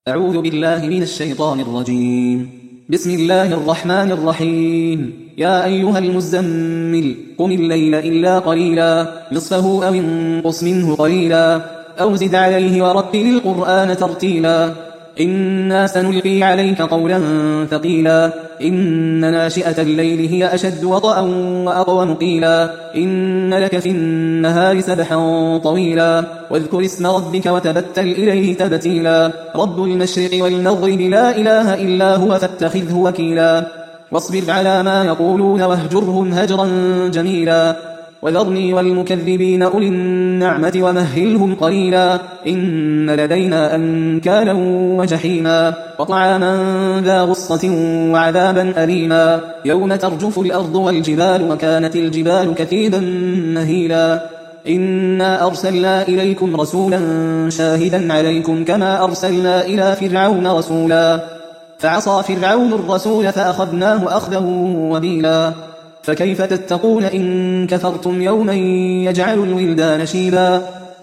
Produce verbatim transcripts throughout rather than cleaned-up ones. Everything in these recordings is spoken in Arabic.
أعوذ بالله من الشيطان الرجيم. بسم الله الرحمن الرحيم. يا أيها المزمل قم الليل إلا قليلا نصفه أو انقص منه قليلا أو زد عليه ورتل القرآن ترتيلا إنا سنلقي عليك قولا ثقيلا إن ناشئة الليل هي أشد وطئا وأقوم قيلا إن لك في النهار سبحا طويلا واذكر اسم ربك وتبتل إليه تبتيلا رب المشرق والمغرب لا إله إلا هو فاتخذه وكيلا واصبر على ما يقولون واهجرهم هجرا جميلا وذرني والمكذبين أولي النعمة ومهلهم قليلا إن لدينا أنكالا وجحيما وطعاما ذا غصة وعذابا أليما يوم ترجف الأرض والجبال وكانت الجبال كثيبا مهيلا إنا أرسلنا إليكم رسولا شاهدا عليكم كما أرسلنا إلى فرعون رسولا فعصى فرعون الرسول فأخذناه أخذا وبيلا فكيف تتقون إن كفرتم يوما يجعل الولدان شيبا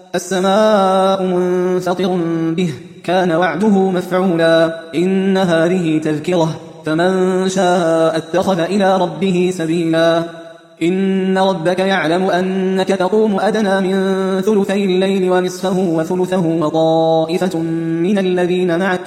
السماء منفطر به كان وعده مفعولا إن هذه تذكرة فمن شاء اتخذ إلى ربه سبيلا إن ربك يعلم أنك تقوم أدنى من ثلثي الليل ونصفه وثلثه وطائفة من الذين معك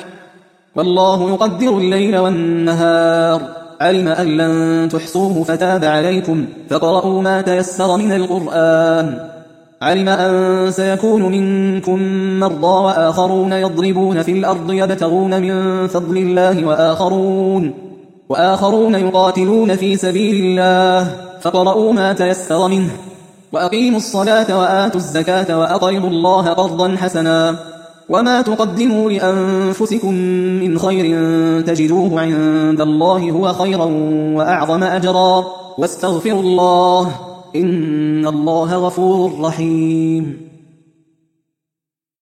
والله يقدر الليل والنهار علم أن لن تحصوه فتاب عليكم فاقرؤوا ما تيسر من القرآن علم أن سيكون منكم مرضى وآخرون يضربون في الأرض يبتغون من فضل الله وآخرون, وآخرون يقاتلون في سبيل الله فاقرؤوا ما تيسر منه وأقيموا الصلاة وآتوا الزكاة وأقرضوا الله قرضا حسنا وما تقدموا لأنفسكم من خير تجدوه عند الله هو خيرا وأعظم أجرا واستغفروا الله إن الله غفور رحيم.